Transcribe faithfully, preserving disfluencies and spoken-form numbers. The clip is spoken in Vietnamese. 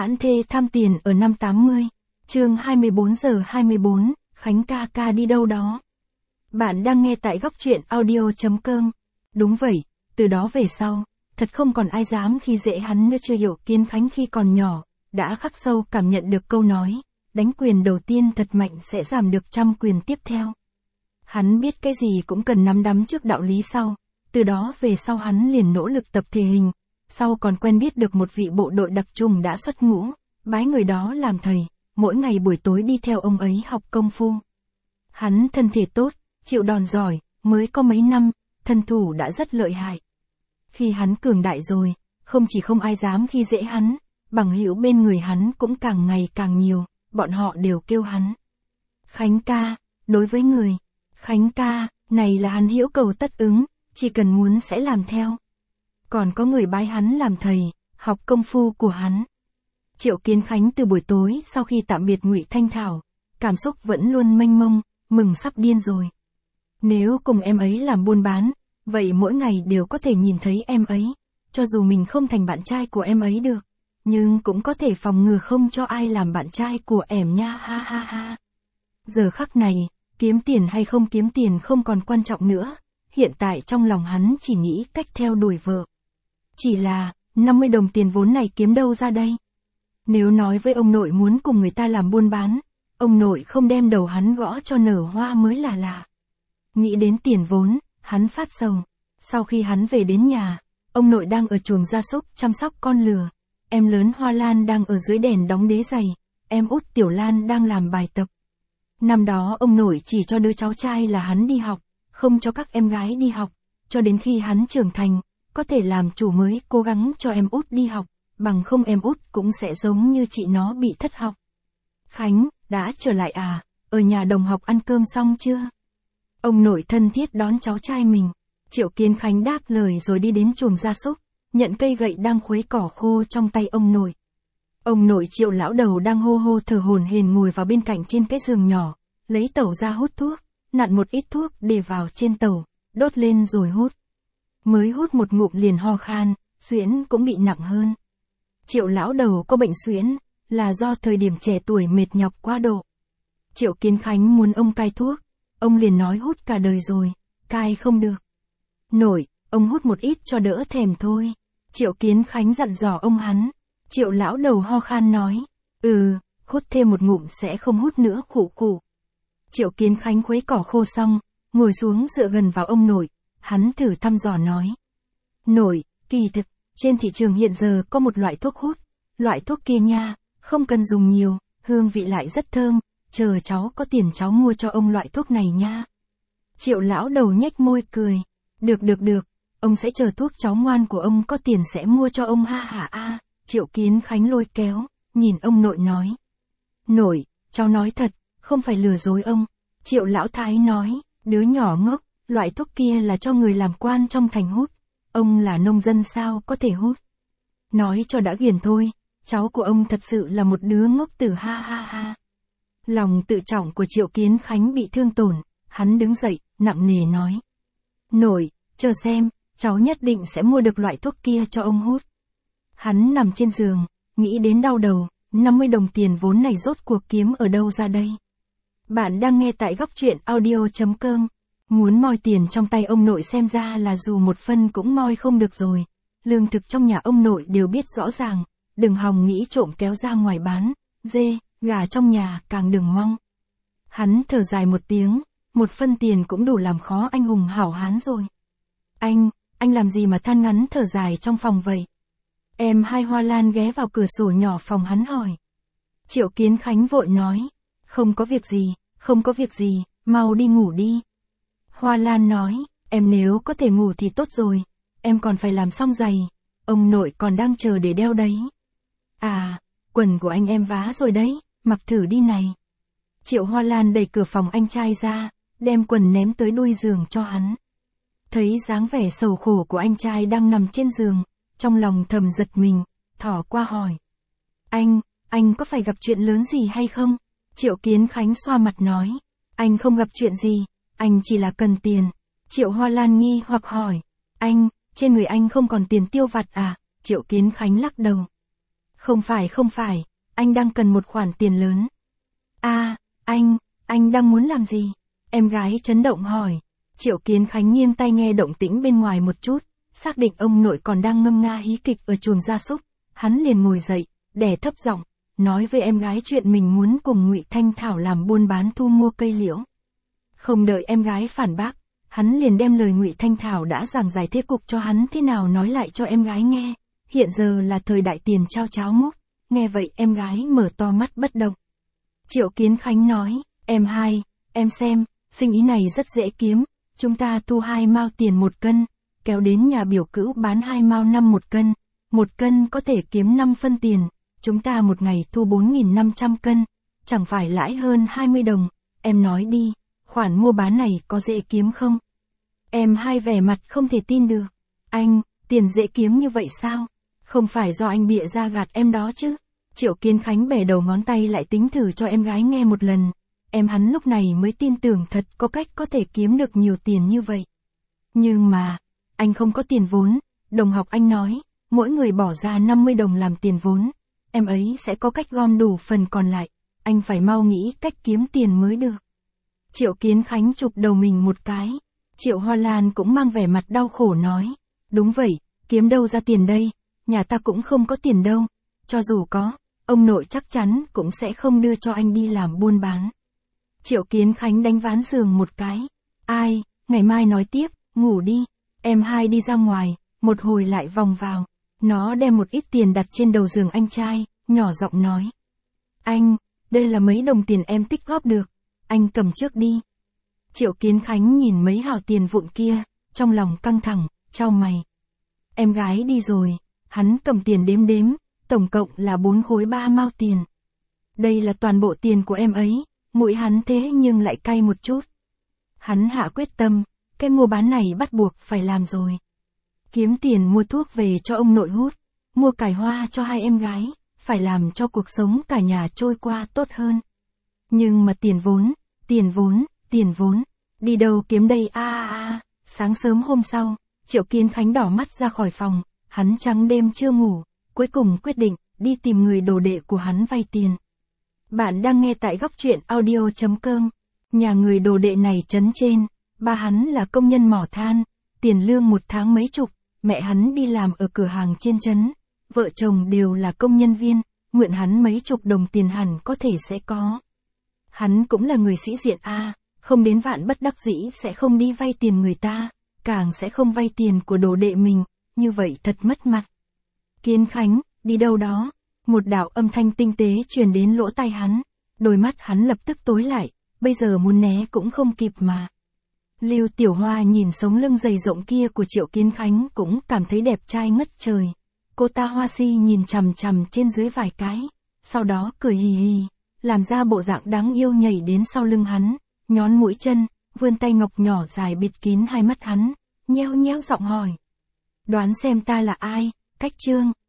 Hãn thê tham tiền ở năm tám mươi, chương hai mươi bốn giờ hai mươi bốn, Khánh ca ca đi đâu đó. Bạn đang nghe tại góc truyện audio chấm com. Đúng vậy, từ đó về sau, thật không còn ai dám khi dễ hắn nữa. Chưa hiểu Kiến Khánh khi còn nhỏ, đã khắc sâu cảm nhận được câu nói, đánh quyền đầu tiên thật mạnh sẽ giảm được trăm quyền tiếp theo. Hắn biết cái gì cũng cần nắm đấm trước đạo lý sau, từ đó về sau hắn liền nỗ lực tập thể hình, sau còn quen biết được một vị bộ đội đặc trùng đã xuất ngũ, bái người đó làm thầy, mỗi ngày buổi tối đi theo ông ấy học công phu. Hắn thân thể tốt, chịu đòn giỏi, mới có mấy năm, thân thủ đã rất lợi hại. Khi hắn cường đại rồi, không chỉ không ai dám khi dễ hắn, bằng hữu bên người hắn cũng càng ngày càng nhiều, bọn họ đều kêu hắn Khánh ca. Đối với người Khánh ca này là hắn hữu cầu tất ứng, chỉ cần muốn sẽ làm theo. Còn có người bái hắn làm thầy, học công phu của hắn. Triệu Kiến Khánh từ buổi tối sau khi tạm biệt Ngụy Thanh Thảo, cảm xúc vẫn luôn mênh mông, mừng sắp điên rồi. Nếu cùng em ấy làm buôn bán, vậy mỗi ngày đều có thể nhìn thấy em ấy, cho dù mình không thành bạn trai của em ấy được, nhưng cũng có thể phòng ngừa không cho ai làm bạn trai của em nha, ha ha ha. Giờ khắc này, kiếm tiền hay không kiếm tiền không còn quan trọng nữa, hiện tại trong lòng hắn chỉ nghĩ cách theo đuổi vợ. Chỉ là, năm mươi đồng tiền vốn này kiếm đâu ra đây? Nếu nói với ông nội muốn cùng người ta làm buôn bán, ông nội không đem đầu hắn gõ cho nở hoa mới là lạ. Nghĩ đến tiền vốn, hắn phát sầu. Sau khi hắn về đến nhà, ông nội đang ở chuồng gia súc chăm sóc con lừa. Em lớn Hoa Lan đang ở dưới đèn đóng đế giày, em út Tiểu Lan đang làm bài tập. Năm đó ông nội chỉ cho đứa cháu trai là hắn đi học, không cho các em gái đi học, cho đến khi hắn trưởng thành, có thể làm chủ mới cố gắng cho em út đi học, bằng không em út cũng sẽ giống như chị nó bị thất học. Khánh, đã trở lại à, ở nhà đồng học ăn cơm xong chưa? Ông nội thân thiết đón cháu trai mình. Triệu Kiến Khánh đáp lời rồi đi đến chuồng gia súc, nhận cây gậy đang khuấy cỏ khô trong tay ông nội. Ông nội Triệu lão đầu đang hô hô thở hổn hển ngồi vào bên cạnh trên cái giường nhỏ, lấy tẩu ra hút thuốc, nặn một ít thuốc để vào trên tẩu, đốt lên rồi hút. Mới hút một ngụm liền ho khan, suyễn cũng bị nặng hơn. Triệu lão đầu có bệnh suyễn, là do thời điểm trẻ tuổi mệt nhọc quá độ. Triệu Kiến Khánh muốn ông cai thuốc, ông liền nói hút cả đời rồi, cai không được. Nội, ông hút một ít cho đỡ thèm thôi. Triệu Kiến Khánh dặn dò ông hắn. Triệu lão đầu ho khan nói, ừ, hút thêm một ngụm sẽ không hút nữa, khụ khụ. Triệu Kiến Khánh khuấy cỏ khô xong, ngồi xuống dựa gần vào ông nội, hắn thử thăm dò nói. Nội, kỳ thực, trên thị trường hiện giờ có một loại thuốc hút, loại thuốc kia nha, không cần dùng nhiều, hương vị lại rất thơm, chờ cháu có tiền cháu mua cho ông loại thuốc này nha. Triệu lão đầu nhếch môi cười, được được được, ông sẽ chờ thuốc cháu ngoan của ông có tiền sẽ mua cho ông, ha hả a. Triệu Kiến Khánh lôi kéo, nhìn ông nội nói. Nội, cháu nói thật, không phải lừa dối ông. Triệu lão thái nói, đứa nhỏ ngốc, loại thuốc kia là cho người làm quan trong thành hút, ông là nông dân sao có thể hút. Nói cho đã ghiền thôi, cháu của ông thật sự là một đứa ngốc tử, ha ha ha. Lòng tự trọng của Triệu Kiến Khánh bị thương tổn, hắn đứng dậy, nặng nề nói. Nội, chờ xem, cháu nhất định sẽ mua được loại thuốc kia cho ông hút. Hắn nằm trên giường, nghĩ đến đau đầu, năm mươi đồng tiền vốn này rốt cuộc kiếm ở đâu ra đây? Bạn đang nghe tại góc truyện audio chấm com. Muốn moi tiền trong tay ông nội xem ra là dù một phân cũng moi không được rồi. Lương thực trong nhà ông nội đều biết rõ ràng, đừng hòng nghĩ trộm kéo ra ngoài bán, dê, gà trong nhà càng đừng mong. Hắn thở dài một tiếng, một phân tiền cũng đủ làm khó anh hùng hảo hán rồi. Anh, anh làm gì mà than ngắn thở dài trong phòng vậy? Em hai Hoa Lan ghé vào cửa sổ nhỏ phòng hắn hỏi. Triệu Kiến Khánh vội nói, không có việc gì, không có việc gì, mau đi ngủ đi. Hoa Lan nói, em nếu có thể ngủ thì tốt rồi, em còn phải làm xong giày, ông nội còn đang chờ để đeo đấy. À, quần của anh em vá rồi đấy, mặc thử đi này. Triệu Hoa Lan đẩy cửa phòng anh trai ra, đem quần ném tới đuôi giường cho hắn. Thấy dáng vẻ sầu khổ của anh trai đang nằm trên giường, trong lòng thầm giật mình, thỏ qua hỏi. Anh, anh có phải gặp chuyện lớn gì hay không? Triệu Kiến Khánh xoa mặt nói. Anh không gặp chuyện gì, anh chỉ là cần tiền. Triệu Hoa Lan nghi hoặc hỏi. Anh, trên người anh không còn tiền tiêu vặt à? Triệu Kiến Khánh lắc đầu. Không phải không phải, anh đang cần một khoản tiền lớn. À, anh, anh đang muốn làm gì? Em gái chấn động hỏi. Triệu Kiến Khánh nghiêng tai nghe động tĩnh bên ngoài một chút, xác định ông nội còn đang ngâm nga hí kịch ở chuồng gia súc, hắn liền ngồi dậy, đè thấp giọng, nói với em gái chuyện mình muốn cùng Ngụy Thanh Thảo làm buôn bán thu mua cây liễu. Không đợi em gái phản bác, hắn liền đem lời Ngụy Thanh Thảo đã giảng giải thế cục cho hắn thế nào nói lại cho em gái nghe. Hiện giờ là thời đại tiền trao cháo múc, nghe vậy em gái mở to mắt bất động. Triệu Kiến Khánh nói, em hai, em xem, sinh ý này rất dễ kiếm, chúng ta thu hai mao tiền một cân, kéo đến nhà biểu cữu bán hai mao năm một cân, một cân có thể kiếm năm phân tiền, chúng ta một ngày thu bốn nghìn năm trăm cân, chẳng phải lãi hơn hai mươi đồng, em nói đi, khoản mua bán này có dễ kiếm không? Em hai vẻ mặt không thể tin được, anh, tiền dễ kiếm như vậy sao? Không phải do anh bịa ra gạt em đó chứ? Triệu Kiến Khánh bẻ đầu ngón tay lại tính thử cho em gái nghe một lần. Em hắn lúc này mới tin tưởng thật có cách có thể kiếm được nhiều tiền như vậy. Nhưng mà, anh không có tiền vốn, đồng học anh nói, mỗi người bỏ ra năm mươi đồng làm tiền vốn, em ấy sẽ có cách gom đủ phần còn lại, anh phải mau nghĩ cách kiếm tiền mới được. Triệu Kiến Khánh chụp đầu mình một cái, Triệu Hoa Lan cũng mang vẻ mặt đau khổ nói, đúng vậy, kiếm đâu ra tiền đây, nhà ta cũng không có tiền đâu, cho dù có, ông nội chắc chắn cũng sẽ không đưa cho anh đi làm buôn bán. Triệu Kiến Khánh đánh ván giường một cái, ai, ngày mai nói tiếp, ngủ đi, em hai đi ra ngoài, một hồi lại vòng vào, nó đem một ít tiền đặt trên đầu giường anh trai, nhỏ giọng nói. Anh, đây là mấy đồng tiền em tích góp được, anh cầm trước đi. Triệu Kiến Khánh nhìn mấy hào tiền vụn kia, trong lòng căng thẳng, chau mày. Em gái đi rồi, hắn cầm tiền đếm đếm, tổng cộng là bốn khối ba mao tiền. Đây là toàn bộ tiền của em ấy, mũi hắn thế nhưng lại cay một chút. Hắn hạ quyết tâm, cái mua bán này bắt buộc phải làm rồi. Kiếm tiền mua thuốc về cho ông nội hút, mua cải hoa cho hai em gái, phải làm cho cuộc sống cả nhà trôi qua tốt hơn. Nhưng mà tiền vốn, tiền vốn, tiền vốn, đi đâu kiếm đây a a a. Sáng sớm hôm sau, Triệu Kiến Khánh đỏ mắt ra khỏi phòng, hắn trắng đêm chưa ngủ, cuối cùng quyết định đi tìm người đồ đệ của hắn vay tiền. Bạn đang nghe tại góc truyện audio chấm com. Nhà người đồ đệ này trấn trên, ba hắn là công nhân mỏ than, tiền lương một tháng mấy chục, mẹ hắn đi làm ở cửa hàng trên trấn, vợ chồng đều là công nhân viên, mượn hắn mấy chục đồng tiền hẳn có thể sẽ có. Hắn cũng là người sĩ diện a, không đến vạn bất đắc dĩ sẽ không đi vay tiền người ta, càng sẽ không vay tiền của đồ đệ mình, như vậy thật mất mặt. Kiến Khánh, đi đâu đó? Một đạo âm thanh tinh tế truyền đến lỗ tai hắn, đôi mắt hắn lập tức tối lại, bây giờ muốn né cũng không kịp mà. Lưu Tiểu Hoa nhìn sống lưng dày rộng kia của Triệu Kiến Khánh cũng cảm thấy đẹp trai ngất trời. Cô ta hoa si nhìn chằm chằm trên dưới vài cái, sau đó cười hì hì, làm ra bộ dạng đáng yêu nhảy đến sau lưng hắn, nhón mũi chân, vươn tay ngọc nhỏ dài bịt kín hai mắt hắn, nheo nheo giọng hỏi. Đoán xem ta là ai, Cách Trương.